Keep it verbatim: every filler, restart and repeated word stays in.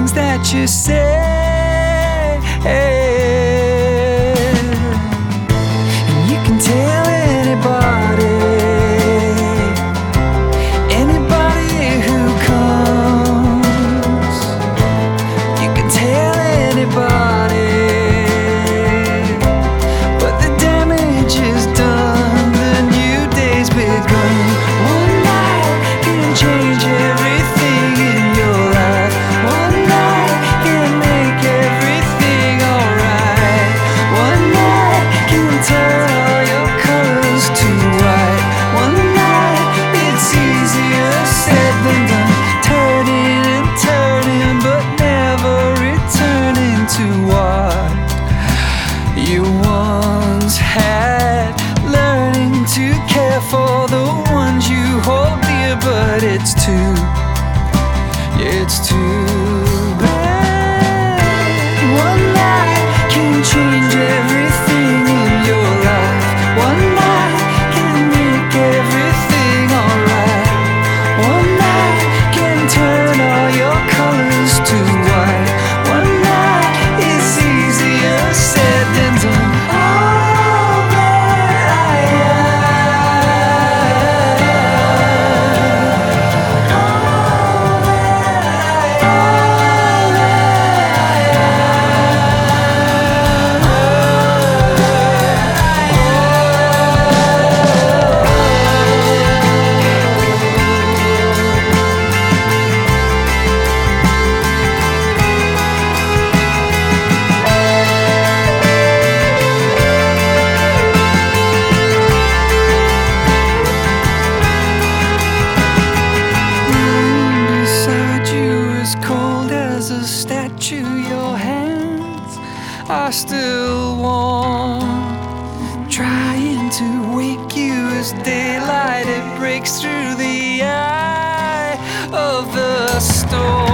things that you say. And you can tell anybody, anybody who comes. You can tell anybody, but the damage is done, the new day's begun. One night can change everything in your life. One night can make everything alright. One night can turn all your colors to white. One night, it's easier said than done. Turning and turning, but never returning to what you once had. Learning to care for the ones you hold dear, but it's too, it's too bad. One night can change everything in your life. One night can make everything alright. One night can turn all your colors to white. One night is easier said than done. All that I am, all that I beside you as cold as a statue. Your hands are still warm, trying to wake you as daylight it breaks through the eye of the storm.